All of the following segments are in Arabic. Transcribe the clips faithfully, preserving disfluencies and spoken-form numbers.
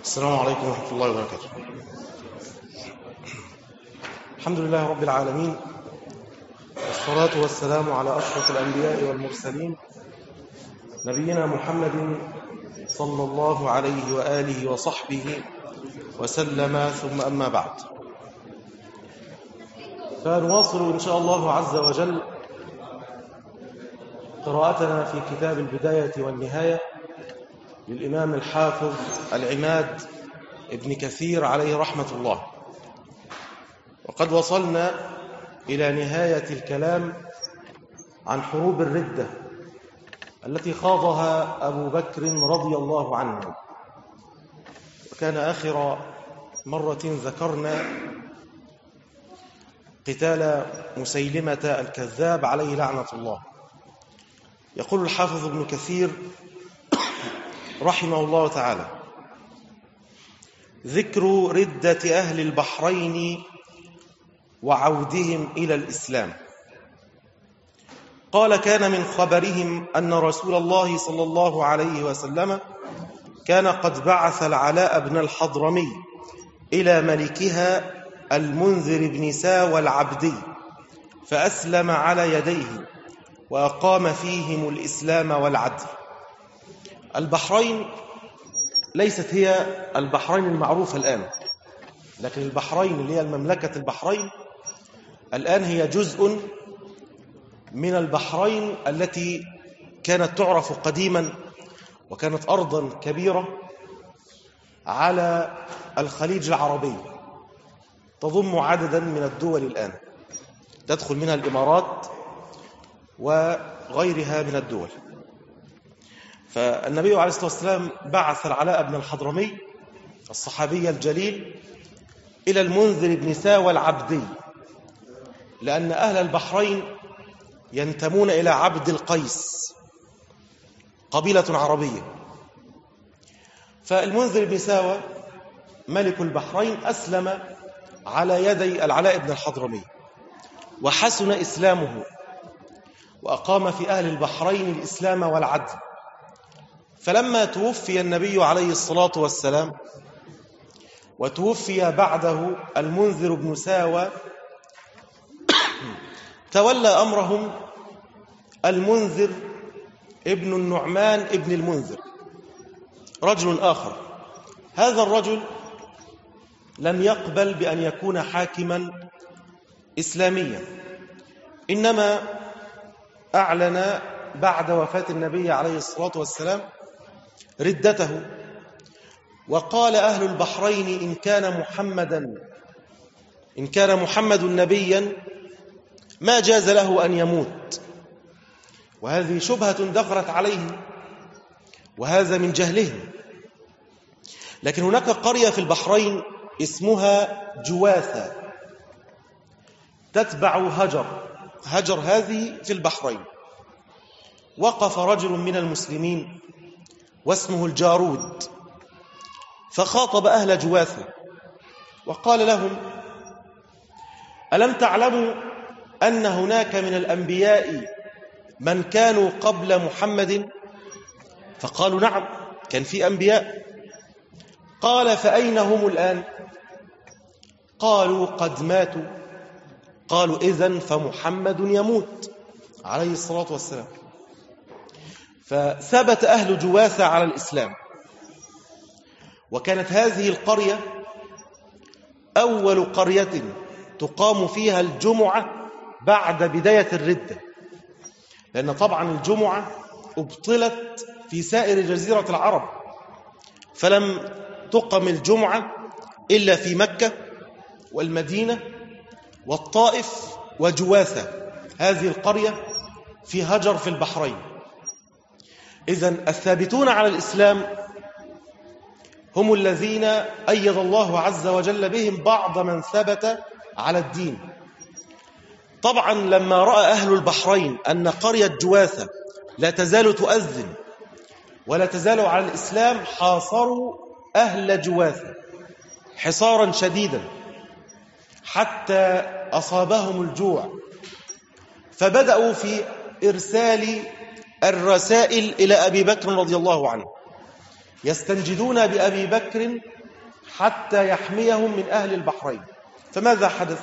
السلام عليكم ورحمة الله وبركاته. الحمد لله رب العالمين، والصلاة والسلام على أشرف الأنبياء والمرسلين نبينا محمد صلى الله عليه وآله وصحبه وسلم، ثم أما بعد، فنواصل إن شاء الله عز وجل قراءتنا في كتاب البداية والنهاية للإمام الحافظ العماد ابن كثير عليه رحمة الله. وقد وصلنا إلى نهاية الكلام عن حروب الردة التي خاضها أبو بكر رضي الله عنه، وكان آخر مرة ذكرنا قتال مسيلمة الكذاب عليه لعنة الله. يقول الحافظ ابن كثير رحمه الله تعالى: ذكر ردة أهل البحرين وعودهم إلى الإسلام. قال: كان من خبرهم أن رسول الله صلى الله عليه وسلم كان قد بعث العلاء بن الحضرمي إلى ملكها المنذر بن ساوى العبدي، فأسلم على يديه وأقام فيهم الإسلام والعدل. البحرين ليست هي البحرين المعروفة الآن، لكن البحرين اللي هي المملكة البحرين الآن هي جزء من البحرين التي كانت تعرف قديما، وكانت أرضا كبيرة على الخليج العربي، تضم عددا من الدول الآن، تدخل منها الإمارات وغيرها من الدول. فالنبي عليه الصلاة والسلام بعث العلاء بن الحضرمي الصحابي الجليل إلى المنذر بن ساوى العبدي، لأن أهل البحرين ينتمون إلى عبد القيس، قبيلة عربية. فالمنذر بن ساوى ملك البحرين أسلم على يدي العلاء بن الحضرمي، وحسن إسلامه، وأقام في أهل البحرين الإسلام والعدل. فلما توفي النبي عليه الصلاة والسلام وتوفي بعده المنذر بن ساوى، تولى أمرهم المنذر ابن النعمان ابن المنذر، رجل آخر. هذا الرجل لم يقبل بأن يكون حاكما إسلاميا، إنما أعلن بعد وفاة النبي عليه الصلاة والسلام ردته، وقال: أهل البحرين إن كان محمدا إن كان محمد نبيا ما جاز له أن يموت. وهذه شبهة دخلت عليهم، وهذا من جهلهم. لكن هناك قرية في البحرين اسمها جواثة تتبع هجر هجر هذه في البحرين. وقف رجل من المسلمين واسمه الجارود، فخاطب أهل جواثة وقال لهم: ألم تعلموا أن هناك من الأنبياء من كانوا قبل محمد؟ فقالوا: نعم، كان في أنبياء. قال: فأين هم الآن؟ قالوا: قد ماتوا. قالوا: إذن فمحمد يموت عليه الصلاة والسلام. فثبت أهل جواثة على الإسلام، وكانت هذه القرية أول قرية تقام فيها الجمعة بعد بداية الردة، لأن طبعا الجمعة أبطلت في سائر جزيرة العرب، فلم تقم الجمعة إلا في مكة والمدينة والطائف وجواثة، هذه القرية في هجر في البحرين. إذن الثابتون على الإسلام هم الذين أيد الله عز وجل بهم بعض من ثبت على الدين. طبعا لما رأى أهل البحرين أن قرية جواثة لا تزال تؤذن ولا تزال على الإسلام، حاصروا أهل جواثة حصارا شديدا حتى أصابهم الجوع، فبدأوا في إرسال الرسائل إلى أبي بكر رضي الله عنه، يستنجدون بأبي بكر حتى يحميهم من أهل البحرين. فماذا حدث؟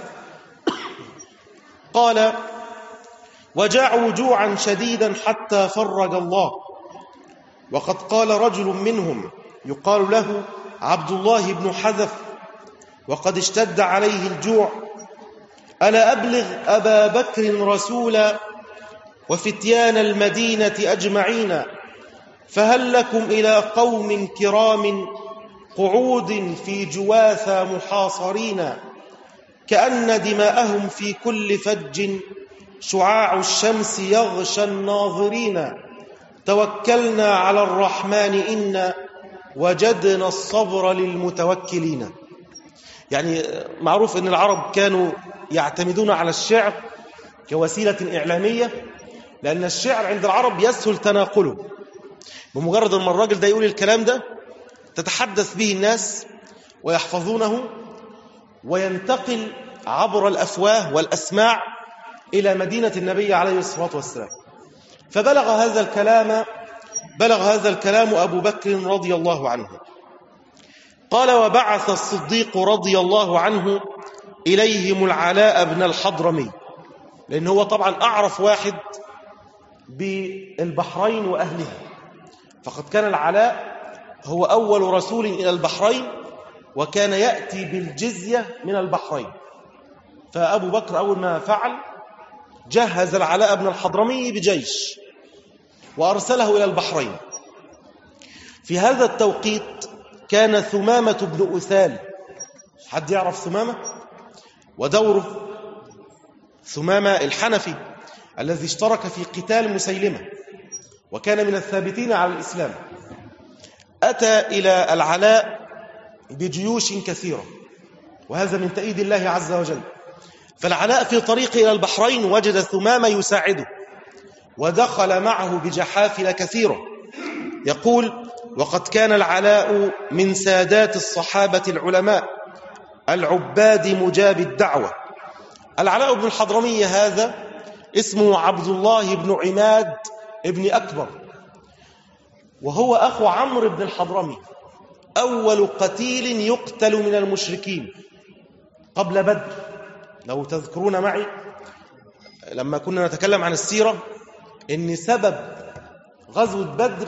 قال: وجاعوا جوعا شديدا حتى فرج الله، وقد قال رجل منهم يقال له عبد الله بن حذف وقد اشتد عليه الجوع: ألا أبلغ أبا بكر رسولا وفتيان المدينة أجمعين، فهل لكم إلى قوم كرام قعود في جواثى محاصرين، كأن دماءهم في كل فج شعاع الشمس يغشى الناظرين، توكلنا على الرحمن إنا وجدنا الصبر للمتوكلين. يعني معروف أن العرب كانوا يعتمدون على الشعر كوسيلة إعلامية، لأن الشعر عند العرب يسهل تناقله. بمجرد أن الراجل ده يقول الكلام ده تتحدث به الناس ويحفظونه، وينتقل عبر الأفواه والأسماع إلى مدينة النبي عليه الصلاة والسلام. فبلغ هذا الكلام بلغ هذا الكلام أبو بكر رضي الله عنه. قال: وبعث الصديق رضي الله عنه إليهم العلاء بن الحضرمي، لأن هو طبعا أعرف واحد بالبحرين وأهلها، فقد كان العلاء هو أول رسول إلى البحرين، وكان يأتي بالجزية من البحرين. فأبو بكر أول ما فعل جهز العلاء بن الحضرمي بجيش وأرسله إلى البحرين. في هذا التوقيت كان ثمامة بن أثال، حد يعرف ثمامة؟ ودوره ثمامة الحنفي الذي اشترك في قتال مسيلمة وكان من الثابتين على الإسلام، أتى إلى العلاء بجيوش كثيرة، وهذا من تأييد الله عز وجل. فالعلاء في طريقه إلى البحرين وجد ثمامة يساعده، ودخل معه بجحافل كثيرة. يقول: وقد كان العلاء من سادات الصحابة العلماء العباد مجاب الدعوة. العلاء بن الحضرمي هذا اسمه عبد الله بن عماد ابن أكبر، وهو أخو عمرو بن الحضرمي، أول قتيل يقتل من المشركين قبل بدر. لو تذكرون معي لما كنا نتكلم عن السيرة إن سبب غزوة بدر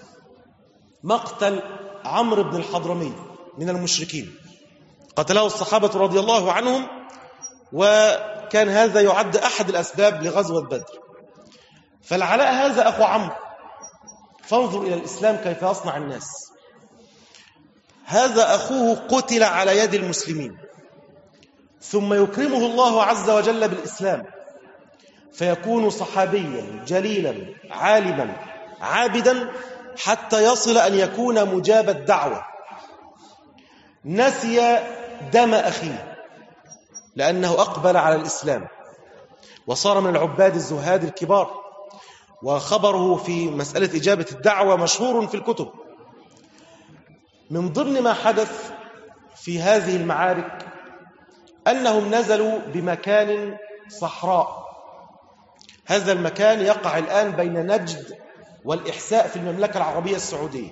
مقتل عمرو بن الحضرمي من المشركين، قتله الصحابة رضي الله عنهم، وكان هذا يعد أحد الأسباب لغزوة بدر. فالعلاء هذا أخو عمرو، فانظر إلى الإسلام كيف يصنع الناس. هذا أخوه قتل على يد المسلمين، ثم يكرمه الله عز وجل بالإسلام، فيكون صحابيا جليلا عالما عابدا حتى يصل أن يكون مجاب الدعوة. نسي دم أخيه لأنه أقبل على الإسلام وصار من العباد الزهاد الكبار، وخبره في مسألة إجابة الدعوة مشهور في الكتب. من ضمن ما حدث في هذه المعارك أنهم نزلوا بمكان صحراء. هذا المكان يقع الآن بين نجد والإحساء في المملكة العربية السعودية.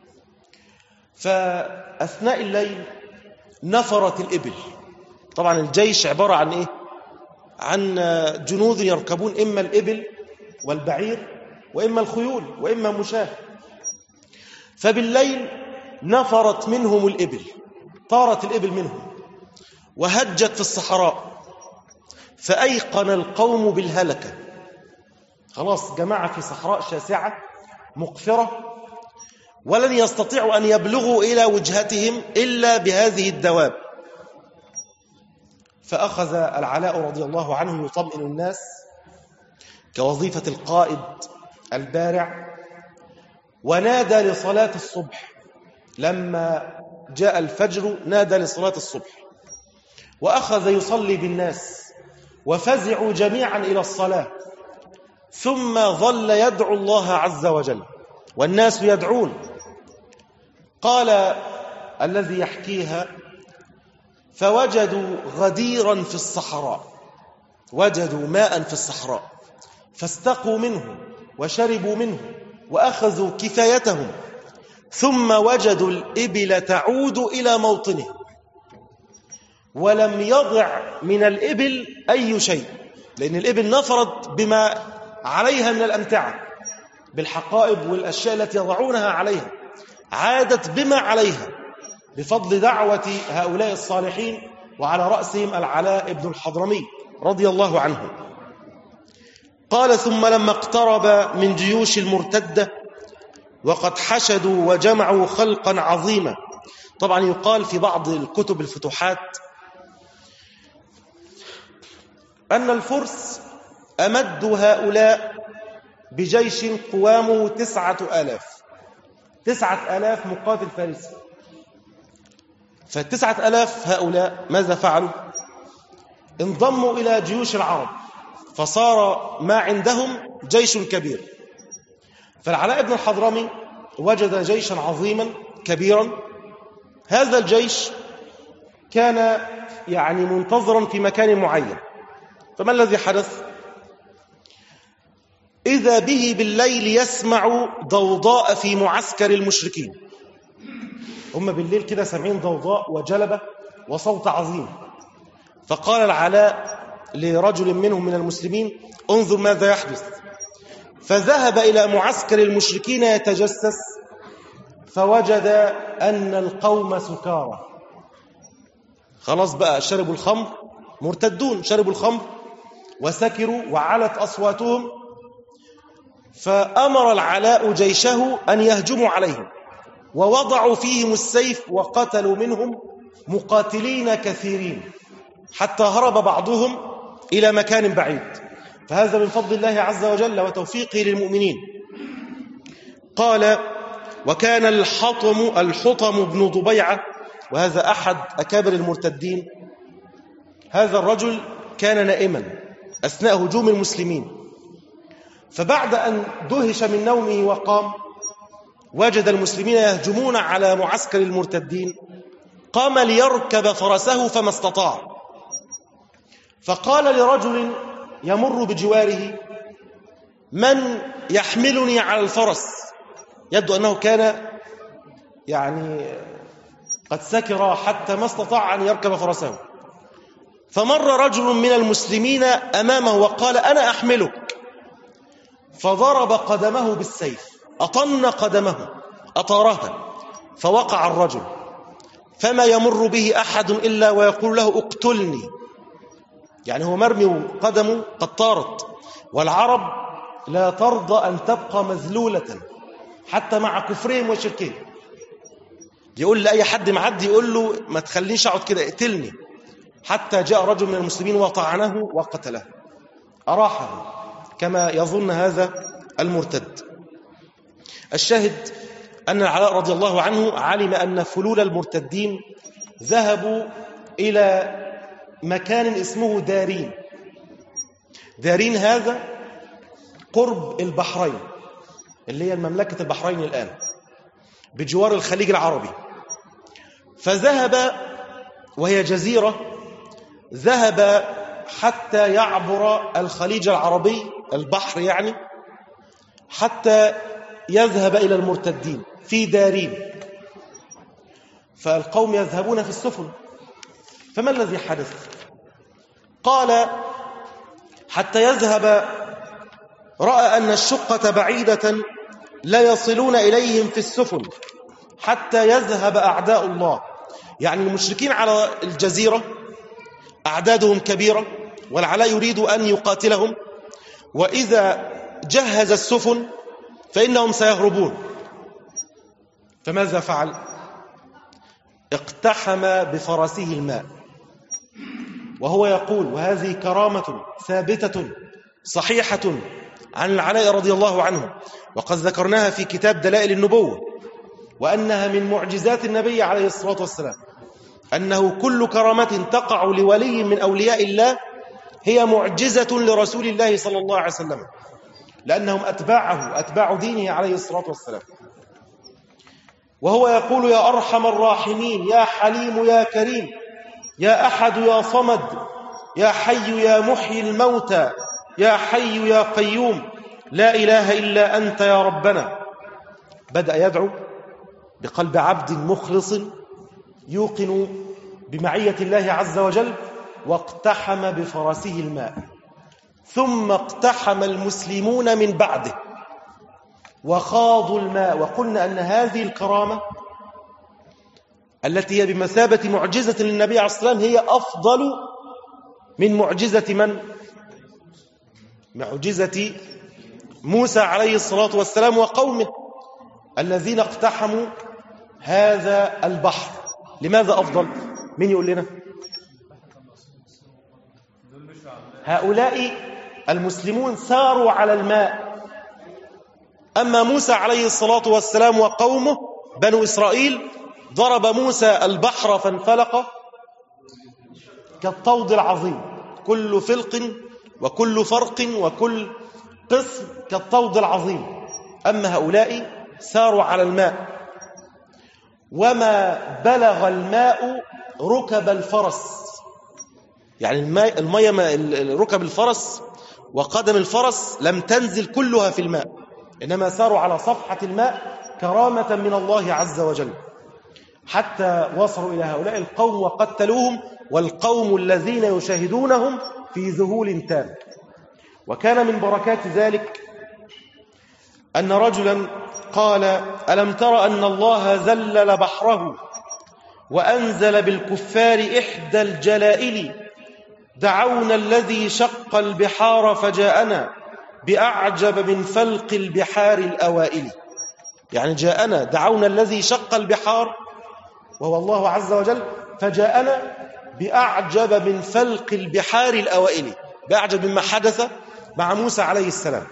فأثناء الليل نفرت الإبل. طبعا الجيش عبارة عن إيه؟ عن جنود يركبون إما الإبل والبعير وإما الخيول وإما مشاة. فبالليل نفرت منهم الإبل، طارت الإبل منهم وهجت في الصحراء، فأيقن القوم بالهلكة. خلاص جماعة في صحراء شاسعة مقفرة، ولن يستطيعوا أن يبلغوا إلى وجهتهم إلا بهذه الدواب. فأخذ العلاء رضي الله عنه يطمئن الناس كوظيفة القائد البارع، ونادى لصلاة الصبح. لما جاء الفجر نادى لصلاة الصبح، وأخذ يصلي بالناس، وفزعوا جميعا إلى الصلاة، ثم ظل يدعو الله عز وجل والناس يدعون. قال الذي يحكيها: فوجدوا غديرا في الصحراء، وجدوا ماء في الصحراء فاستقوا منه وشربوا منه وأخذوا كفايتهم، ثم وجدوا الإبل تعود إلى موطنها ولم يضع من الإبل أي شيء، لأن الإبل نفرت بما عليها من الأمتعة، بالحقائب والأشياء التي يضعونها عليها، عادت بما عليها بفضل دعوة هؤلاء الصالحين، وعلى رأسهم العلاء بن الحضرمي رضي الله عنه. قال: ثم لما اقترب من جيوش المرتدة وقد حشدوا وجمعوا خلقا عظيما. طبعا يقال في بعض الكتب الفتوحات أن الفرس أمدوا هؤلاء بجيش قوامه تسعة آلاف تسعة آلاف مقاتل فارسي. فالتسعة آلاف هؤلاء ماذا فعلوا؟ انضموا إلى جيوش العرب، فصار ما عندهم جيش كبير. فالعلاء بن الحضرمي وجد جيشا عظيما كبيرا. هذا الجيش كان يعني منتظرا في مكان معين. فما الذي حدث؟ إذا به بالليل يسمع ضوضاء في معسكر المشركين. هم بالليل كده سامعين ضوضاء وجلبة وصوت عظيم. فقال العلاء لرجل منهم من المسلمين: انظر ماذا يحدث. فذهب إلى معسكر المشركين يتجسس، فوجد أن القوم سكارى. خلاص بقى شربوا الخمر، مرتدون شربوا الخمر وسكروا وعلت أصواتهم. فأمر العلاء جيشه أن يهجموا عليهم، ووضعوا فيهم السيف وقتلوا منهم مقاتلين كثيرين حتى هرب بعضهم إلى مكان بعيد. فهذا من فضل الله عز وجل وتوفيقه للمؤمنين. قال: وكان الحطم الحطم بن ضبيعة، وهذا أحد أكابر المرتدين. هذا الرجل كان نائما أثناء هجوم المسلمين، فبعد أن دهش من نومه وقام وجد المسلمين يهجمون على معسكر المرتدين. قام ليركب فرسه فما استطاع، فقال لرجل يمر بجواره: من يحملني على الفرس؟ يبدو أنه كان يعني قد سكر حتى ما استطاع أن يركب فرسه. فمر رجل من المسلمين أمامه وقال: أنا أحملك. فضرب قدمه بالسيف، أطن قدمه أطارها، فوقع الرجل، فما يمر به أحد إلا ويقول له: اقتلني. يعني هو مرمي وقدمه قد طارت. والعرب لا ترضى أن تبقى مذلولة حتى مع كفرهم وشركهم. يقول لأي حد معدي يقول له: ما تخلينيش أقعد كده، اقتلني. حتى جاء رجل من المسلمين وطعنه وقتله، أراحه كما يظن هذا المرتد. الشاهد أن العلاء رضي الله عنه علم أن فلول المرتدين ذهبوا إلى مكان اسمه دارين. دارين هذا قرب البحرين، اللي هي المملكة البحرين الآن، بجوار الخليج العربي. فذهب، وهي جزيرة، ذهب حتى يعبر الخليج العربي، البحر يعني، حتى يذهب إلى المرتدين في دارين. فالقوم يذهبون في السفن. فما الذي حدث؟ قال: حتى يذهب، رأى أن الشقة بعيدة لا يصلون إليهم في السفن حتى يذهب أعداء الله. يعني المشركين على الجزيرة أعدادهم كبيرة، والعلاء يريد أن يقاتلهم، وإذا جهز السفن فإنهم سيهربون. فماذا فعل؟ اقتحم بفرسه الماء، وهو يقول، وهذه كرامة ثابتة صحيحة عن العلاء رضي الله عنه، وقد ذكرناها في كتاب دلائل النبوة، وأنها من معجزات النبي عليه الصلاة والسلام، أنه كل كرامة تقع لولي من أولياء الله هي معجزة لرسول الله صلى الله عليه وسلم، لأنهم أتباعه، أتباع دينه عليه الصلاة والسلام. وهو يقول: يا أرحم الراحمين، يا حليم يا كريم، يا أحد يا صمد، يا حي يا محيي الموتى، يا حي يا قيوم، لا إله إلا أنت يا ربنا. بدأ يدعو بقلب عبد مخلص يوقن بمعية الله عز وجل، واقتحم بفرسه الماء، ثم اقتحم المسلمون من بعده وخاضوا الماء. وقلنا أن هذه الكرامة التي هي بمثابة معجزة للنبي عليه الصلاة والسلام هي أفضل من معجزة من؟ معجزة موسى عليه الصلاة والسلام وقومه الذين اقتحموا هذا البحر. لماذا أفضل؟ مين يقول لنا؟ هؤلاء المسلمون ساروا على الماء، أما موسى عليه الصلاة والسلام وقومه بنو إسرائيل ضرب موسى البحر فانفلق كالطود العظيم، كل فلق وكل فرق وكل قسم كالطود العظيم. أما هؤلاء ساروا على الماء، وما بلغ الماء ركب الفرس، يعني الماء المية ركب الفرس وقدم الفرس لم تنزل كلها في الماء، إنما ساروا على صفحة الماء كرامة من الله عز وجل، حتى وصلوا إلى هؤلاء القوم وقتلوهم، والقوم الذين يشاهدونهم في ذهول تام. وكان من بركات ذلك أن رجلا قال: ألم تر أن الله ذلل بحره وأنزل بالكفار إحدى الجلائل، دعونا الذي شق البحار فجاءنا بأعجب من فلق البحار الأوائل. يعني جاءنا، دعونا الذي شق البحار وهو الله عز وجل، فجاءنا بأعجب من فلق البحار الأوائل، بأعجب مما حدث مع موسى عليه السلام.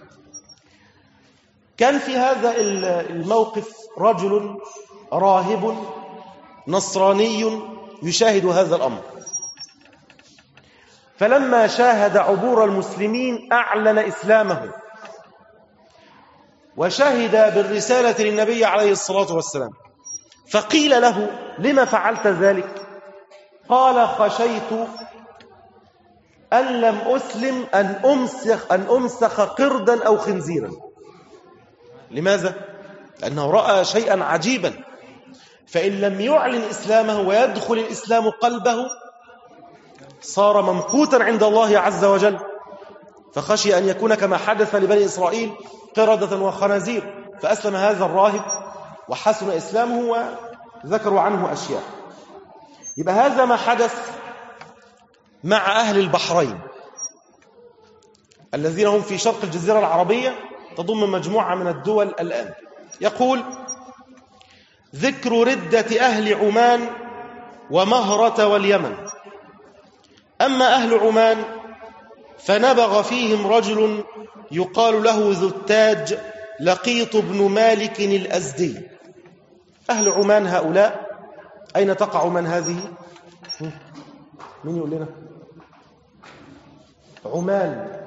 كان في هذا الموقف رجل راهب نصراني يشاهد هذا الأمر، فلما شاهد عبور المسلمين أعلن إسلامه وشهد بالرسالة للنبي عليه الصلاة والسلام. فقيل له: لما فعلت ذلك؟ قال: خشيت أن لم أسلم أن أمسخ, أن أمسخ قردا أو خنزيرا. لماذا؟ لأنه رأى شيئا عجيبا، فإن لم يعلن إسلامه ويدخل الإسلام قلبه صار ممقوتا عند الله عز وجل، فخشي أن يكون كما حدث لبني إسرائيل قردة وخنازير. فأسلم هذا الراهب وحسن إسلامه وذكروا عنه أشياء. يبقى هذا ما حدث مع أهل البحرين الذين هم في شرق الجزيرة العربية، تضم مجموعة من الدول الآن. يقول: ذكر ردة أهل عمان ومهرة واليمن. أما أهل عمان فنبغ فيهم رجل يقال له ذو التاج لقيط بن مالك الأزدي. أهل عمان هؤلاء أين تقع من هذه؟ من يقول لنا؟ عمان،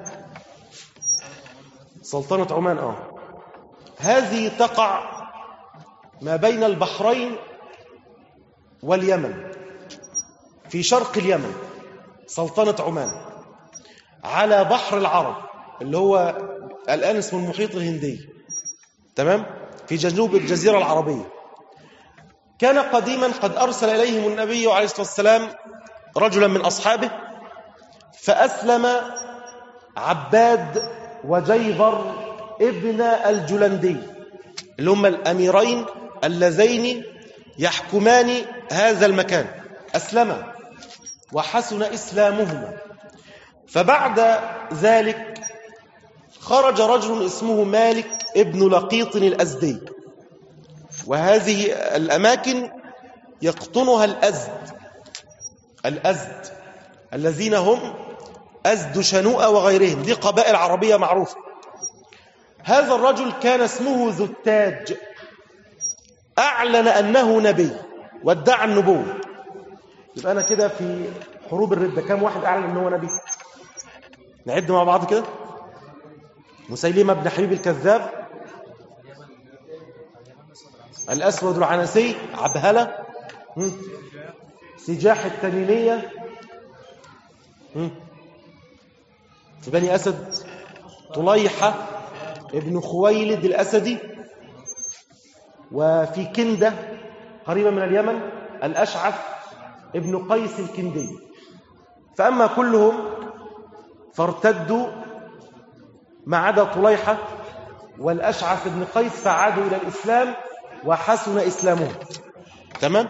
سلطنة عمان. آه هذه تقع ما بين البحرين واليمن، في شرق اليمن سلطنة عمان، على بحر العرب اللي هو الآن اسمه المحيط الهندي، تمام، في جنوب الجزيرة العربية. كان قديما قد أرسل إليهم النبي عليه الصلاة والسلام رجلا من أصحابه، فأسلم عباد وجيبر ابن الجلندي اللي هم الأميرين اللذين يحكمان هذا المكان، أسلما وحسن إسلامهما. فبعد ذلك خرج رجل اسمه مالك ابن لقيط الأزدي، وهذه الأماكن يقطنها الأزد الأزد الذين هم أزد شنوءة وغيرهم، دي قبائل عربية معروفة. هذا الرجل كان اسمه ذو التاج، أعلن أنه نبي وادعى النبوة. يبقى أنا كده في حروب الردة كم واحد أعلن أنه نبي؟ نعد مع بعض كده: مسيلمة بن حبيب الكذاب، الأسود العنسي، عبهلة، سجاح التميمية في بني أسد، طليحة ابن خويلد الأسدي، وفي كندة قريبة من اليمن الأشعث ابن قيس الكندي. فأما كلهم فارتدوا ما عدا طليحة والأشعث ابن قيس فعادوا إلى الإسلام وحسن إسلامهم. تمام؟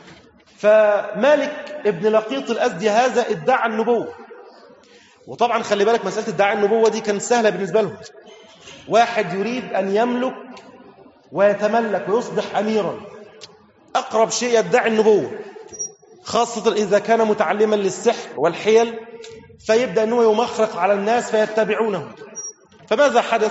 فمالك ابن لقيط الأزدي هذا ادعى النبوة. وطبعا خلي بالك مسألة ادعاء النبوة دي كانت سهلة بالنسبة لهم. واحد يريد أن يملك ويتملك ويصبح أميرا، أقرب شيء يدعي النبوة، خاصة إذا كان متعلما للسحر والحيل، فيبدأ أنه يمخرق على الناس فيتبعونه. فماذا حدث؟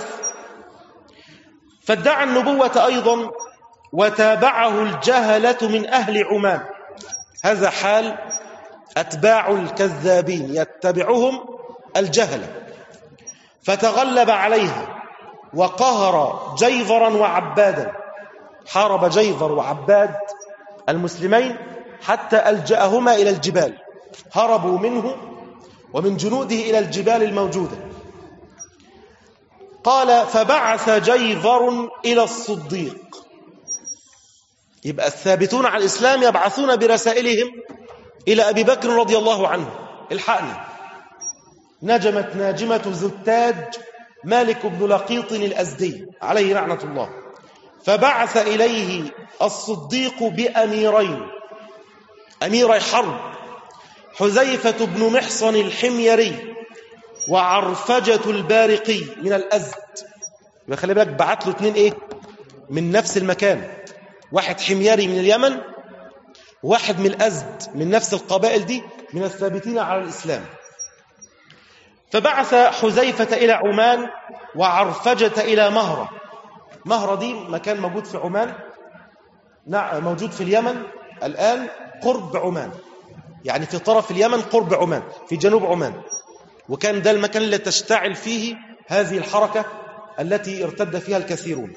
فادعى النبوة أيضا وتابعه الجهلة من أهل عمان. هذا حال أتباع الكذابين، يتبعهم الجهلة. فتغلب عليها وقهر جيفرا وعبادا، حارب جيفر وعباد المسلمين حتى ألجأهما إلى الجبال، هربوا منه ومن جنوده إلى الجبال الموجودة. قال فبعث جيفر إلى الصديق. يبقى الثابتون على الإسلام يبعثون برسائلهم إلى أبي بكر رضي الله عنه: الحقني، نجمت ناجمة ذو التاج مالك بن لقيط الأزدي عليه لعنة الله. فبعث إليه الصديق بأميرين، أميري حرب، حذيفة بن محصن الحميري وعرفجة البارقي من الأزد. يبقى خلي بالك بعت له اثنين ايه من نفس المكان، واحد حميري من اليمن وواحد من الأزد، من نفس القبائل دي، من الثابتين على الإسلام. فبعث حذيفة إلى عمان وعرفجة إلى مهرة. مهرة دي مكان موجود في عمان، موجود في اليمن الآن قرب عمان، يعني في طرف اليمن قرب عمان، في جنوب عمان. وكان ده المكان اللي تشتعل فيه هذه الحركة التي ارتد فيها الكثيرون.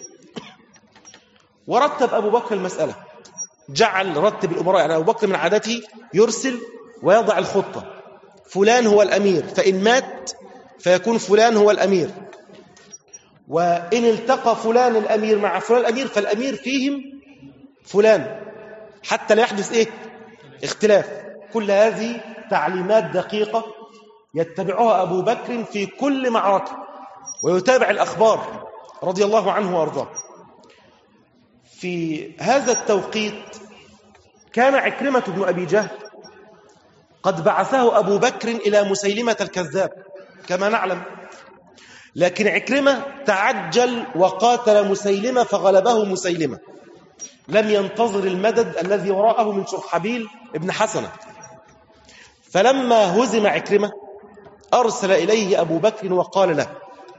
ورتب أبو بكر المسألة، جعل رتب الأمراء. يعني أبو بكر من عادته يرسل ويضع الخطة: فلان هو الأمير، فإن مات فيكون فلان هو الأمير، وإن التقى فلان الأمير مع فلان الأمير فالأمير فيهم فلان، حتى لا يحدث إيه؟ اختلاف. كل هذه تعليمات دقيقة يتبعها أبو بكر في كل معركة، ويتابع الأخبار رضي الله عنه وأرضاه. في هذا التوقيت كان عكرمة بن أبي جهل قد بعثه أبو بكر إلى مسيلمة الكذاب كما نعلم، لكن عكرمة تعجل وقاتل مسيلمة فغلبه مسيلمة، لم ينتظر المدد الذي وراءه من شرحبيل ابن حسنة. فلما هزم عكرمة أرسل إليه أبو بكر وقال له: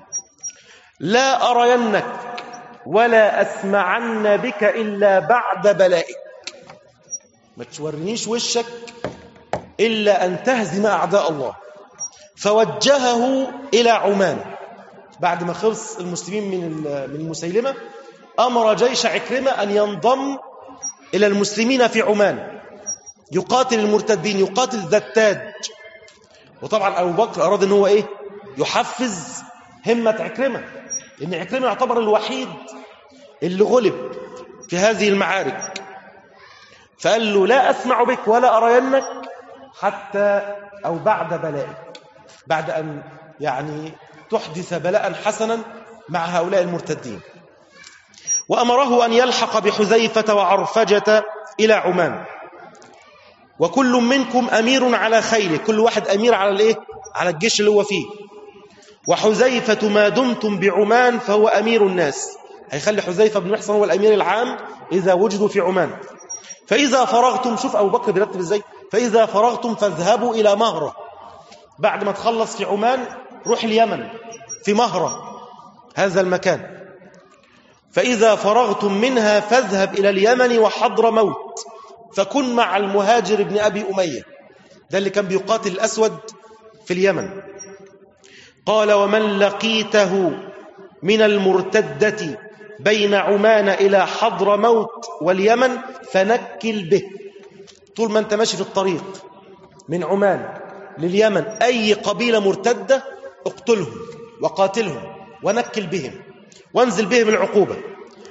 لا أرينك ولا أسمعن بك إلا بعد بلائك، ما تورنيش وشك إلا أن تهزم أعداء الله. فوجهه إلى عمان بعد ما خلص المسلمين من من مسيلمة، أمر جيش عكرمة أن ينضم إلى المسلمين في عمان، يقاتل المرتدين، يقاتل ذا التاج. وطبعا أبو بكر أراد أن هو إيه؟ يحفز همة عكرمة، لأن عكرمة يعتبر الوحيد اللي غلب في هذه المعارك. فقال له: لا أسمع بك ولا أرينك حتى أو بعد بلائك، بعد أن يعني تحدث بلاء حسنا مع هؤلاء المرتدين. وأمره أن يلحق بحذيفة وعرفجة إلى عمان، وكل منكم أمير على خيله، كل واحد أمير على الإيه؟ على الجيش اللي هو فيه. وحذيفة ما دمتم بعمان فهو أمير الناس، هيخلي حذيفة بن محصن هو الأمير العام إذا وجدوا في عمان. فإذا فرغتم، شوف أبو بكر بيرتب إزاي، فإذا فرغتم فاذهبوا إلى مهرة، بعد ما تخلص في عمان روح اليمن في مهرة هذا المكان. فإذا فرغتم منها فاذهب إلى اليمن وحضر موت، فكن مع المهاجر بن أبي أمية، ده اللي كان بيقاتل الأسود في اليمن. قال: ومن لقيته من المرتدة بين عمان إلى حضر موت واليمن فنكل به. طول ما أنت ماشي في الطريق من عمان لليمن أي قبيلة مرتدة اقتلهم وقاتلهم ونكل بهم وانزل بهم العقوبة.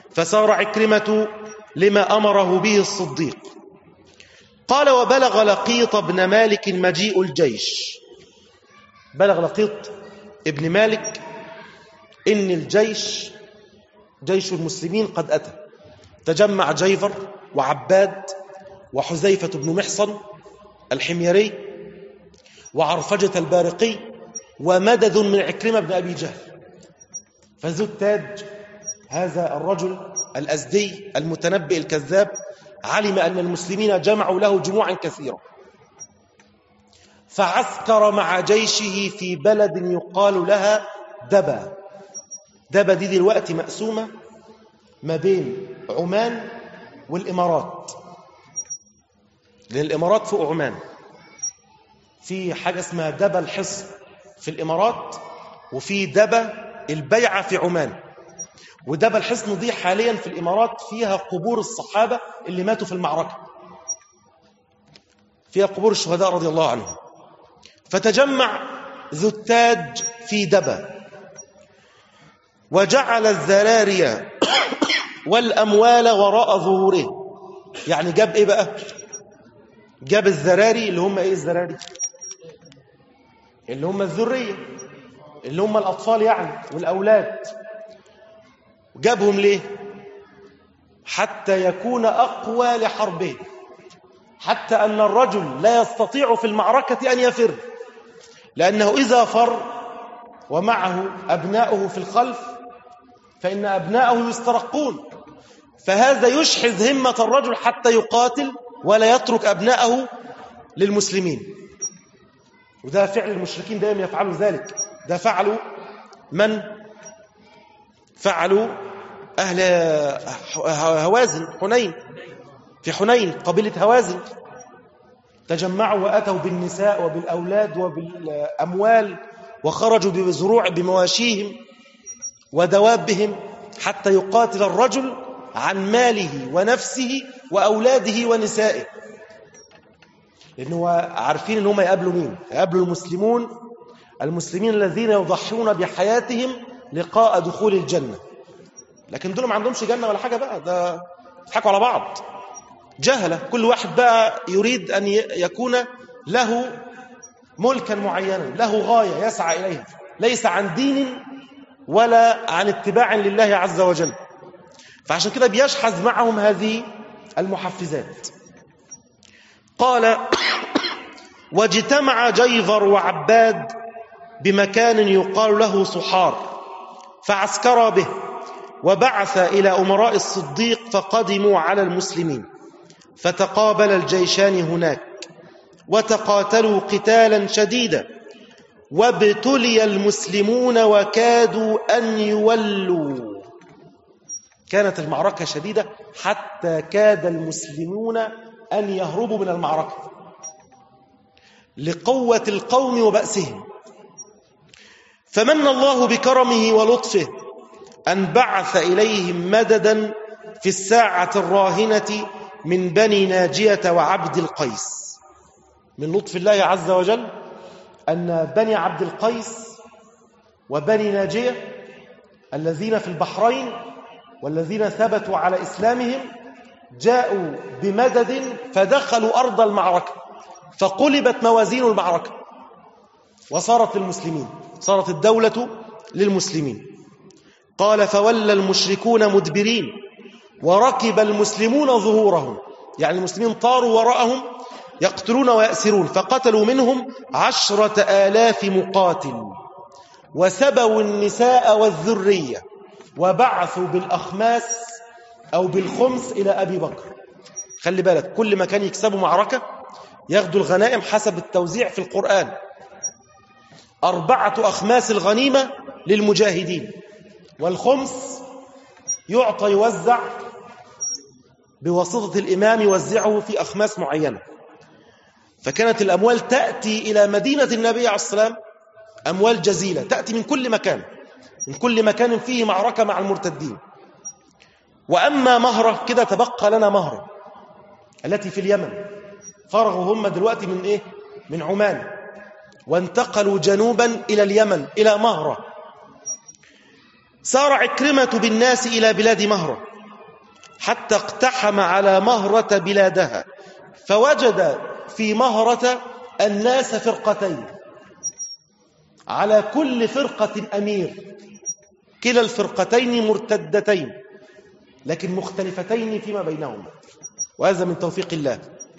فسار عكرمة لما أمره به الصديق. قال وبلغ لقيط بن مالك مجيء الجيش. بلغ لقيط ابن مالك إن الجيش جيش المسلمين قد أتى. تجمع جيفر وعباد وحذيفة بن محصن الحميري وعرفجة البارقي ومدد من عكرمة بن أبي جهل. فذو التاج هذا الرجل الأزدي المتنبئ الكذاب علم أن المسلمين جمعوا له جموعا كثيرة، فعسكر مع جيشه في بلد يقال لها دبا. دبا دي دلوقتي مقسومة ما بين عمان والإمارات، لأن الإمارات فوق عمان. في حاجة اسمها دبا الحصن في الإمارات، وفي دبا البيعة في عمان. ودبا الحصن دي حاليا في الإمارات فيها قبور الصحابة اللي ماتوا في المعركة، فيها قبور الشهداء رضي الله عنهم. فتجمع ذو التاج في دبا وجعل الذراري والأموال وراء ظهوره. يعني جاب إيه بقى؟ جاب الذراري اللي هم إيه الذراري؟ اللي هم الذرية، اللي هم الأطفال يعني والأولاد. جابهم ليه؟ حتى يكون أقوى لحربه، حتى أن الرجل لا يستطيع في المعركة أن يفر، لأنه إذا فر ومعه أبناؤه في الخلف فإن أبناؤه يسترقون، فهذا يشحذ همة الرجل حتى يقاتل ولا يترك أبناءه للمسلمين. وده فعل المشركين دائما يفعلوا ذلك. ده فعلوا من؟ فعلوا أهل هوازن حنين. في حنين قبيلة هوازن تجمعوا وأتوا بالنساء وبالأولاد وبالأموال، وخرجوا بزروع بمواشيهم ودوابهم حتى يقاتل الرجل عن ماله ونفسه وأولاده ونسائه، لأنه عارفين أن هم يقابلوا مين؟ يقابلوا المسلمون المسلمين الذين يضحون بحياتهم لقاء دخول الجنة. لكن دول ما عندهمش جنة ولا حاجة بقى، ده يضحكوا على بعض، جهلة. كل واحد بقى يريد أن يكون له ملكا معينا، له غاية يسعى إليها، ليس عن دين ولا عن اتباع لله عز وجل. فعشان كده بيشحذ معهم هذه المحفزات. قال واجتمع جيفر وعباد بمكان يقال له صحار، فعسكرا به، وبعث إلى أمراء الصديق فقدموا على المسلمين، فتقابل الجيشان هناك وتقاتلوا قتالا شديدا، وابتلي المسلمون وكادوا أن يولوا. كانت المعركة شديدة حتى كاد المسلمون أن يهربوا من المعركة لقوة القوم وبأسهم. فمن الله بكرمه ولطفه أن بعث إليهم مددا في الساعة الراهنة من بني ناجية وعبد القيس. من لطف الله عز وجل أن بني عبد القيس وبني ناجية الذين في البحرين والذين ثبتوا على إسلامهم جاءوا بمدد فدخلوا أرض المعركة، فقلبت موازين المعركة وصارت للمسلمين، صارت الدولة للمسلمين. قال فولى المشركون مدبرين وركب المسلمون ظهورهم، يعني المسلمين طاروا وراءهم يقتلون ويأسرون، فقتلوا منهم عشرة آلاف مقاتل، وسبوا النساء والذرية، وبعثوا بالأخماس أو بالخمس إلى أبي بكر. خلي بالك، كل ما كان يكسبوا معركة ياخدوا الغنائم حسب التوزيع في القرآن. أربعة أخماس الغنيمة للمجاهدين، والخمس يعطى يوزع بواسطة الإمام يوزعه في أخماس معينة. فكانت الأموال تأتي إلى مدينة النبي عليه الصلاة والسلام، أموال جزيلة تأتي من كل مكان، من كل مكان فيه معركة مع المرتدين. وأما مهرة كده تبقى لنا مهرة التي في اليمن، فرغوا هم دلوقتي من إيه؟ من عمان، وانتقلوا جنوبا إلى اليمن إلى مهرة. سار عكرمة بالناس إلى بلاد مهرة حتى اقتحم على مهرة بلادها فوجد في مهرة الناس فرقتين، على كل فرقة أمير، كلا الفرقتين مرتدتين لكن مختلفتين فيما بينهما، وهذا من توفيق الله.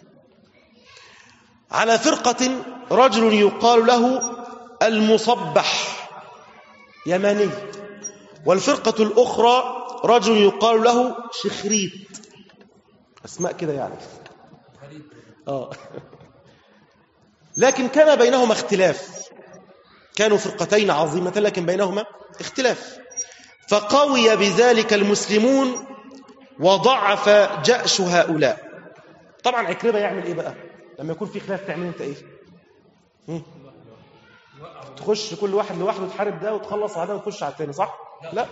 على فرقة رجل يقال له المصبح يماني، والفرقة الأخرى رجل يقال له شخريت، أسماء كده يعني آه. لكن كان بينهما اختلاف، كانوا فرقتين عظيمة لكن بينهما اختلاف، فقوي بذلك المسلمون وضعف جأش هؤلاء. طبعا عكرمة يعمل ايه بقى لما يكون في خلاف؟ تعمل انت ايه؟ هم؟ تخش كل واحد لوحده تحارب ده وتخلص على ده وتخش على الثاني، صح؟ لا،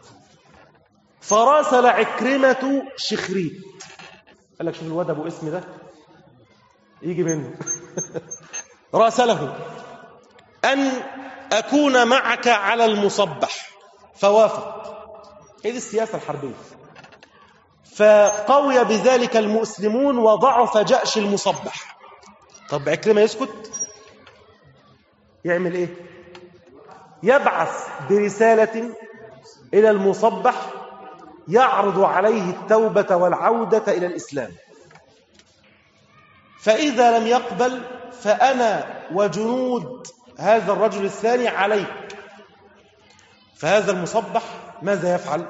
فراسل عكرمة شخريت، قال لك شوف الواد ابو اسم ده يجي منه راسله أن أكون معك على المصبح، فوافق. هذه السياسة الحربية. فقوي بذلك المسلمون وضعف جأش المصبح. طب عكرمة يسكت؟ يعمل إيه؟ يبعث برسالة إلى المصبح يعرض عليه التوبة والعودة إلى الإسلام، فإذا لم يقبل فأنا وجنود هذا الرجل الثاني عليك. فهذا المصبح ماذا يفعل؟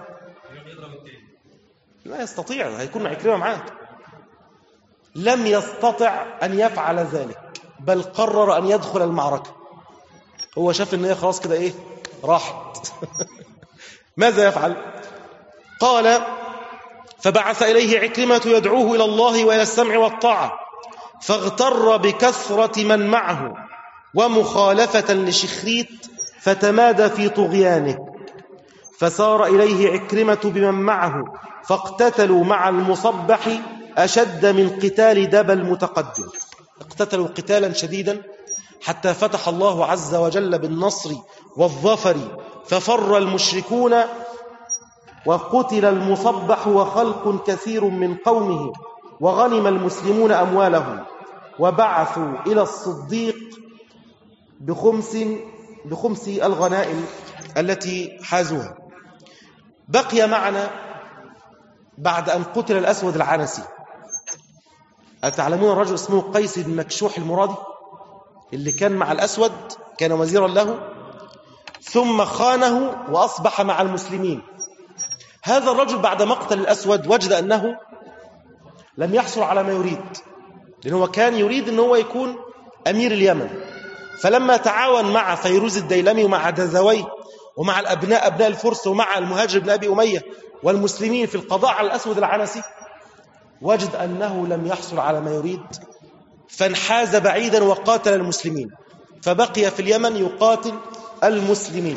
لا يستطيع، هيكون عكرمة معاه. لم يستطع أن يفعل ذلك، بل قرر أن يدخل المعركة. هو شاف إن هي خلاص كده إيه راحت ماذا يفعل؟ قال فبعث إليه عكرمة يدعوه إلى الله وإلى السمع والطاعة، فاغتر بكثرة من معه ومخالفة لشخريت فتمادى في طغيانه، فسار إليه عكرمة بمن معه فاقتتلوا مع المصبح أشد من قتال دبا المتقدم. اقتتلوا قتالا شديدا حتى فتح الله عز وجل بالنصر والظفر، ففر المشركون وقتل المصبح وخلق كثير من قومه، وغنم المسلمون أموالهم، وبعثوا إلى الصديق بخمس بخمس الغنائم التي حازوها. بقي معنا بعد أن قتل الأسود العنسي، أتعلمون الرجل اسمه قيس بن مكشوح المرادي اللي كان مع الأسود، كان وزيرا له ثم خانه وأصبح مع المسلمين. هذا الرجل بعد مقتل الأسود وجد أنه لم يحصل على ما يريد، لأنه كان يريد أنه هو يكون أمير اليمن. فلما تعاون مع فيروز الديلمي ومع دزوي ومع الأبناء أبناء الفرس ومع المهاجر بن أبي أمية والمسلمين في القضاء على الأسود العنسي، وجد أنه لم يحصل على ما يريد، فانحاز بعيدا وقاتل المسلمين، فبقي في اليمن يقاتل المسلمين.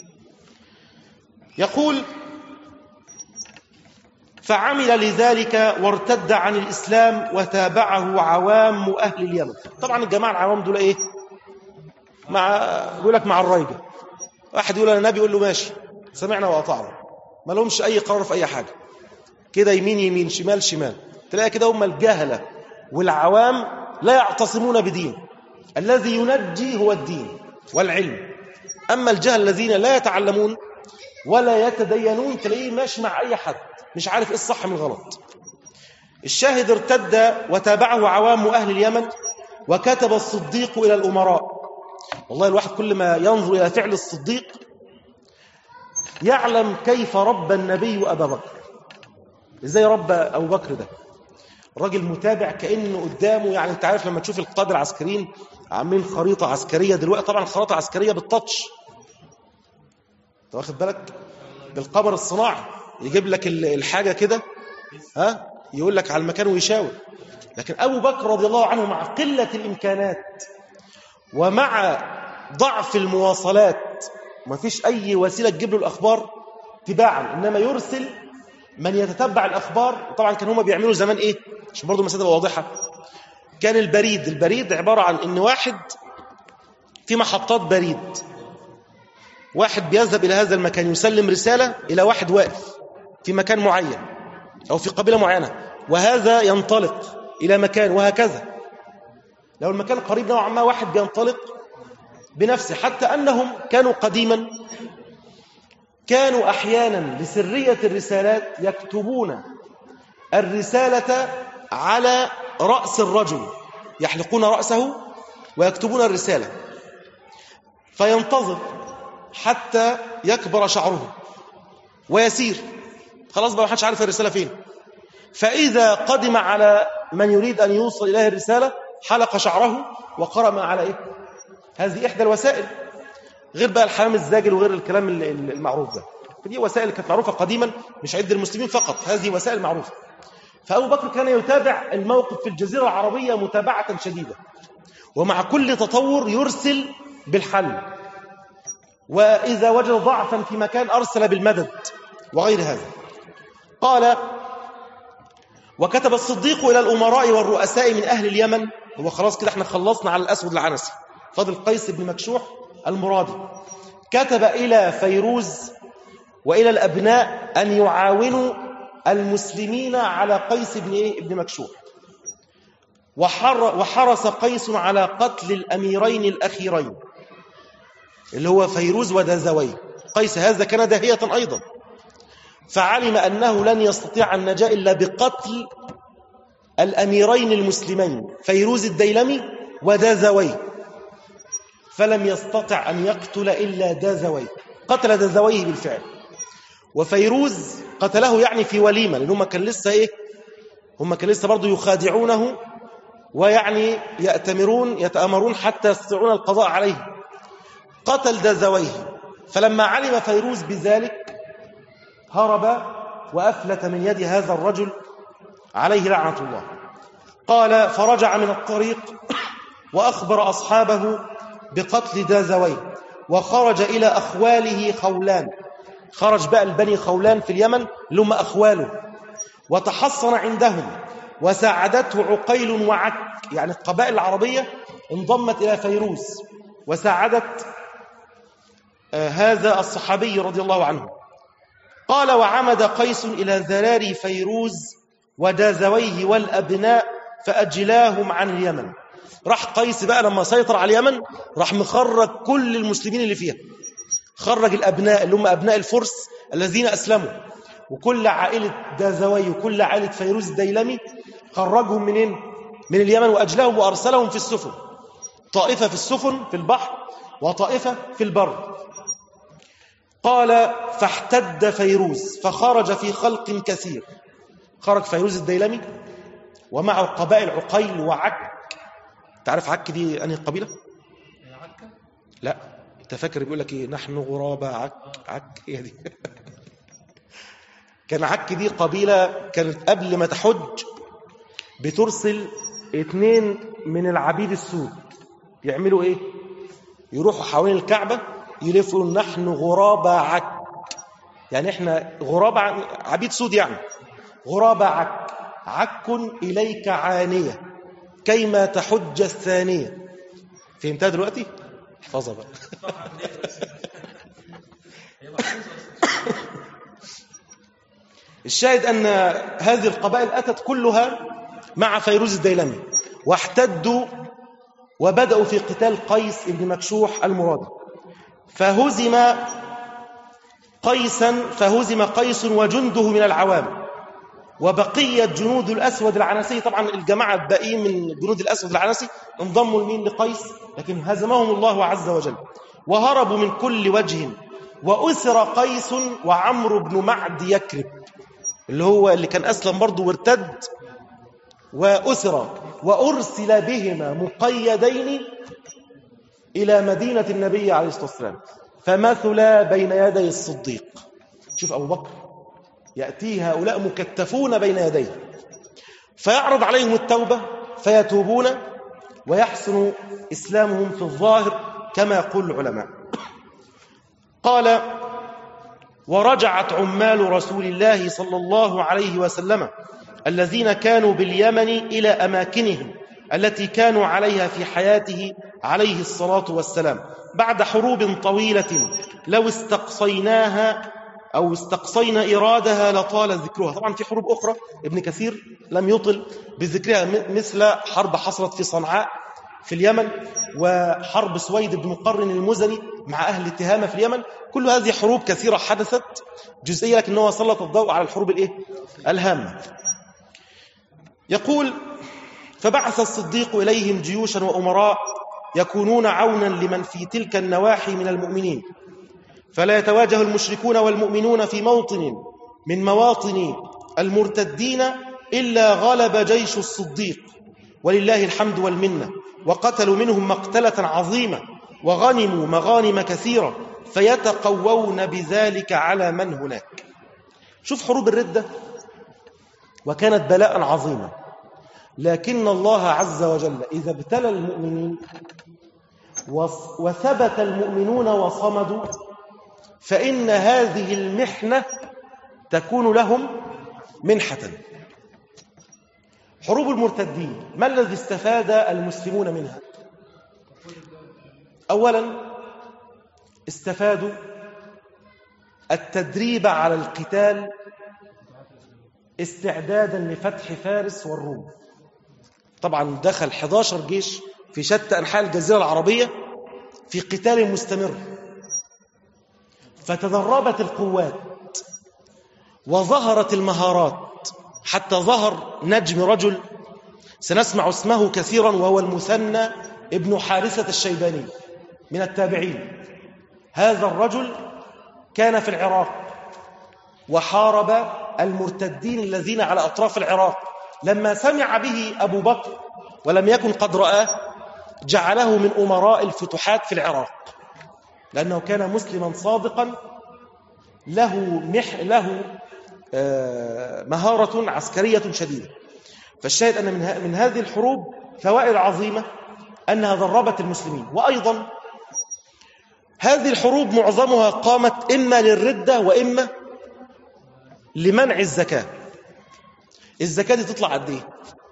يقول فعمل لذلك وارتد عن الإسلام وتابعه عوام أهل اليمن. طبعا الجماعة العوام دول إيه؟ مع يقول لك مع الرايجة، واحد يقول أنا نبي، يقول له ماشي سمعنا وأطعنا، ما لهمش أي قرار في أي حاجة، كده يمين يمين شمال شمال. تلاقي كده هم الجهلة والعوام لا يعتصمون بدين، الذي ينجي هو الدين والعلم. أما الجهل الذين لا يتعلمون ولا يتدينون تلاقيه ماشي مع أي حد مش عارف إيه الصح من الغلط. الشاهد ارتد وتابعه عوام أهل اليمن، وكتب الصديق إلى الأمراء. والله الواحد كل ما ينظر إلى فعل الصديق يعلم كيف ربى النبي أبا بكر، إزاي ربى أبو بكر ده راجل متابع كأنه قدامه. يعني أنت عارف لما تشوف القادة العسكريين عاملين خريطة عسكرية دلوقتي، طبعا الخريطة العسكرية بالتاتش، أنت واخد بالك، بالقمر الصناعي يجيب لك الحاجة كده ها يقول لك على المكان ويشاور. لكن أبو بكر رضي الله عنه مع قلة الإمكانات ومع ضعف المواصلات ما فيش أي وسيلة تجيب له الأخبار تباعا، إنما يرسل من يتتبع الأخبار. طبعا كانوا هما بيعملوا زمان إيه عشان برضو المسألة واضحة، كان البريد البريد عبارة عن إن واحد في محطات بريد، واحد بيذهب إلى هذا المكان يسلم رسالة إلى واحد واقف في مكان معين، أو في قبيلة معينة، وهذا ينطلق إلى مكان، وهكذا. لو المكان قريب نوعا ما واحد بينطلق بنفسه. حتى أنهم كانوا قديما كانوا أحيانا لسرية الرسالات يكتبون الرسالة على رأس الرجل، يحلقون رأسه ويكتبون الرسالة، فينتظر حتى يكبر شعره ويسير، خلاص بقى ما حدش عارف الرسالة فين. فإذا قدم على من يريد أن يوصل إليه الرسالة حلق شعره وقرأ ما على إيه. هذه إحدى الوسائل، غير بقى الحمام الزاجل وغير الكلام المعروف ده. فدي وسائل كانت معروفة قديما، مش عند المسلمين فقط، هذه وسائل معروفة. فأبو بكر كان يتابع الموقف في الجزيرة العربية متابعة شديدة، ومع كل تطور يرسل بالحل، وإذا وجد ضعفا في مكان أرسل بالمدد وغير هذا. قال: وكتب الصديق إلى الأمراء والرؤساء من أهل اليمن. هو خلاص كده احنا خلصنا على الأسود العنسي، فضل قيس بن مكشوح المرادي. كتب إلى فيروز وإلى الأبناء أن يعاونوا المسلمين على قيس بن إيه؟ ابن مكشوح. وحر وحرص قيس على قتل الأميرين الأخيرين اللي هو فيروز ودازوي. قيس هذا كان داهية أيضا، فعلم أنه لن يستطيع النجاة إلا بقتل الأميرين المسلمين فيروز الديلمي ودازوي، فلم يستطع أن يقتل إلا دازوي. قتل دازويه بالفعل، وفيروز قتله يعني في وليمة، لأنهم كان لسه إيه، هم كان لسه برضو يخادعونه ويعني يأتمرون يتأمرون حتى يستطيعون القضاء عليه. قتل دازويه، فلما علم فيروز بذلك هرب وأفلت من يد هذا الرجل عليه لعنة الله. قال: فرجع من الطريق وأخبر أصحابه بقتل دازويه، وخرج إلى أخواله خولان. خرج بقى البني خولان في اليمن اللي هم أخواله، وتحصن عندهم، وساعدته عقيل وعك، يعني القبائل العربية انضمت إلى فيروز وساعدت آه هذا الصحابي رضي الله عنه. قال: وعمد قيس إلى ذراري فيروز ودازويه والأبناء فأجلاهم عن اليمن. راح قيس بقى لما سيطر على اليمن راح مخرج كل المسلمين اللي فيها، خرج الأبناء اللي هم أبناء الفرس الذين أسلموا، وكل عائلة دازوي وكل عائلة فيروز الديلمي خرجهم منين؟ من اليمن، وأجلاهم وأرسلهم في السفن، طائفة في السفن في البحر وطائفة في البر. قال: فاحتد فيروز فخرج في خلق كثير. خرج فيروز الديلمي ومعه قبائل عقيل وعك. تعرف عك دي أنهي قبيلة؟ عكا؟ لا، انت فاكر بيقول لك ايه؟ نحن غرابة عك. عك هي دي. كان عك دي قبيلة كانت قبل ما تحج بترسل اتنين من العبيد السود يعملوا ايه؟ يروحوا حوالين الكعبة يلفوا: نحن غرابة عك، يعني احنا غرابة عبيد سود، يعني غرابة عك، عك إليك عانية كيما تحج الثانية. فهمتها دلوقتي؟ احفظها بقى. الشاهد أن هذه القبائل أتت كلها مع فيروز الديلمي واحتدوا وبدأوا في قتال قيس بن مكشوح المرادي، فهزم قيسا فهزم قيس وجنده من العوام، وبقية جنود الأسود العنسي. طبعا الجماعة الباقيين من جنود الأسود العنسي انضموا لمين؟ لقيس، لكن هزمهم الله عز وجل وهربوا من كل وجه. وأسر قيس وعمرو بن معد يكرب اللي هو اللي كان أسلم برضه وارتد، وأسر وأرسل بهما مقيدين إلى مدينة النبي عليه الصلاة والسلام، فمثلا بين يدي الصديق. شوف أبو بكر يأتي هؤلاء مكتفون بين يديه فيعرض عليهم التوبة فيتوبون ويحسن إسلامهم في الظاهر كما يقول العلماء. قال: ورجعت عمال رسول الله صلى الله عليه وسلم الذين كانوا باليمن إلى أماكنهم التي كانوا عليها في حياته عليه الصلاة والسلام بعد حروب طويلة لو استقصيناها أو استقصينا إرادها لطال ذكرها. طبعا في حروب أخرى ابن كثير لم يطل بذكرها، مثل حرب حصلت في صنعاء في اليمن، وحرب سويد بن مقرن المزني مع أهل تهامة في اليمن. كل هذه حروب كثيرة حدثت جزئية، لكنه سلط الضوء على الحروب الإيه؟ الهامة. يقول: فبعث الصديق إليهم جيوشا وأمراء يكونون عونا لمن في تلك النواحي من المؤمنين، فلا يتواجه المشركون والمؤمنون في موطن من مواطن المرتدين إلا غلب جيش الصديق ولله الحمد والمنة، وقتلوا منهم مقتلة عظيمة وغنموا مغانم كثيرة، فيتقوون بذلك على من هناك. شوف حروب الردة، وكانت بلاء عظيما، لكن الله عز وجل إذا ابتلى المؤمنين وثبت المؤمنون وصمدوا، فإن هذه المحنة تكون لهم منحة. حروب المرتدين ما الذي استفاد المسلمون منها؟ أولا استفادوا التدريب على القتال استعدادا لفتح فارس والروم. طبعا دخل أحد عشر جيش في شتى أنحاء الجزيرة العربية في قتال مستمر، فتدربت القوات وظهرت المهارات، حتى ظهر نجم رجل سنسمع اسمه كثيرا، وهو المثنى ابن حارثة الشيباني من التابعين. هذا الرجل كان في العراق وحارب المرتدين الذين على أطراف العراق. لما سمع به أبو بكر ولم يكن قد رآه، جعله من أمراء الفتوحات في العراق، لأنه كان مسلما صادقا له مح له آه مهارة عسكرية شديدة. فالشاهد أن من, من هذه الحروب فوائد عظيمة أنها دربت المسلمين. وأيضا هذه الحروب معظمها قامت إما للردة وإما لمنع الزكاة. الزكاة دي تطلع قد إيه؟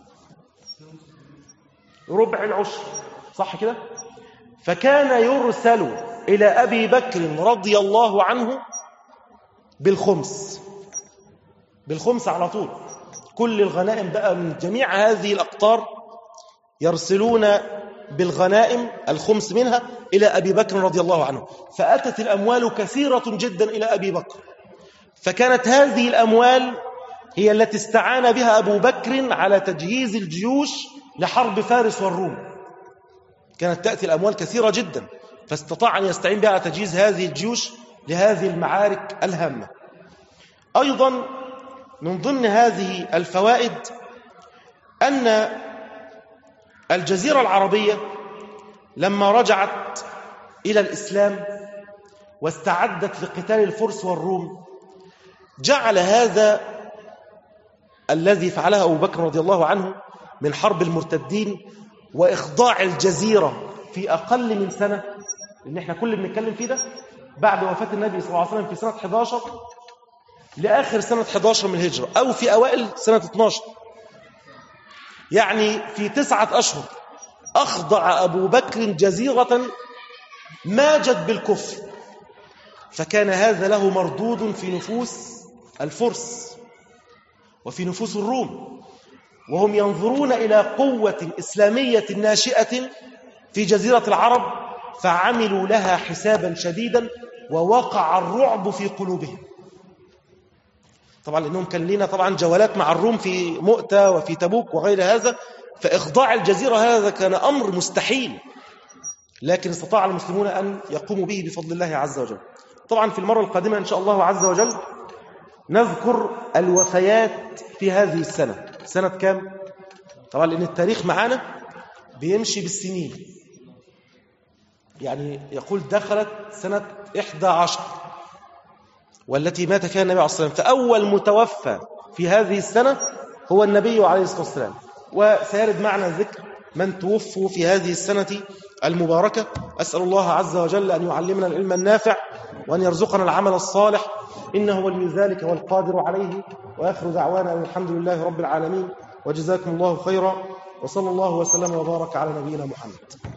ربع العشر، صح كده؟ فكان يرسل إلى أبي بكر رضي الله عنه بالخمس، بالخمس على طول. كل الغنائم بقى من جميع هذه الأقطار يرسلون بالغنائم الخمس منها إلى أبي بكر رضي الله عنه. فأتت الأموال كثيرة جدا إلى أبي بكر، فكانت هذه الأموال هي التي استعان بها أبو بكر على تجهيز الجيوش لحرب فارس والروم. كانت تأتي الأموال كثيرة جدا، فاستطاع أن يستعين بها على تجهيز هذه الجيوش لهذه المعارك الهامة. أيضا من ضمن هذه الفوائد أن الجزيرة العربية لما رجعت إلى الإسلام واستعدت لقتال الفرس والروم، جعل هذا الذي فعله أبو بكر رضي الله عنه من حرب المرتدين وإخضاع الجزيرة في أقل من سنة، لأن احنا كل اللي بنتكلم فيه ده بعد وفاة النبي صلى الله عليه وسلم في سنة أحد عشر لآخر سنة أحد عشر من الهجرة، أو في أوائل سنة اثني عشر، يعني في تسعة أشهر أخضع أبو بكر جزيرة ماجت بالكفر. فكان هذا له مردود في نفوس الفرس وفي نفوس الروم، وهم ينظرون إلى قوة إسلامية ناشئة في جزيرة العرب، فعملوا لها حسابا شديدا، ووقع الرعب في قلوبهم. طبعا لأنهم كان لنا طبعا جولات مع الروم في مؤتة وفي تبوك وغير هذا، فإخضاع الجزيرة هذا كان أمر مستحيل، لكن استطاع المسلمون أن يقوموا به بفضل الله عز وجل. طبعا في المرة القادمة إن شاء الله عز وجل نذكر الوفيات في هذه السنة. سنة كام؟ طبعا لأن التاريخ معانا بيمشي بالسنين، يعني يقول دخلت سنة إحدى عشر والتي مات فيها النبي عليه الصلاة والسلام، فأول متوفى في هذه السنة هو النبي عليه الصلاة والسلام. وسيرد معنا ذكر من توفوا في هذه السنة المباركة. أسأل الله عز وجل أن يعلمنا العلم النافع وأن يرزقنا العمل الصالح، إنه ولي ذلك والقادر عليه. وآخر دعوانا أن الحمد لله رب العالمين، وجزاكم الله خيرا، وصلى الله وسلم وبارك على نبينا محمد.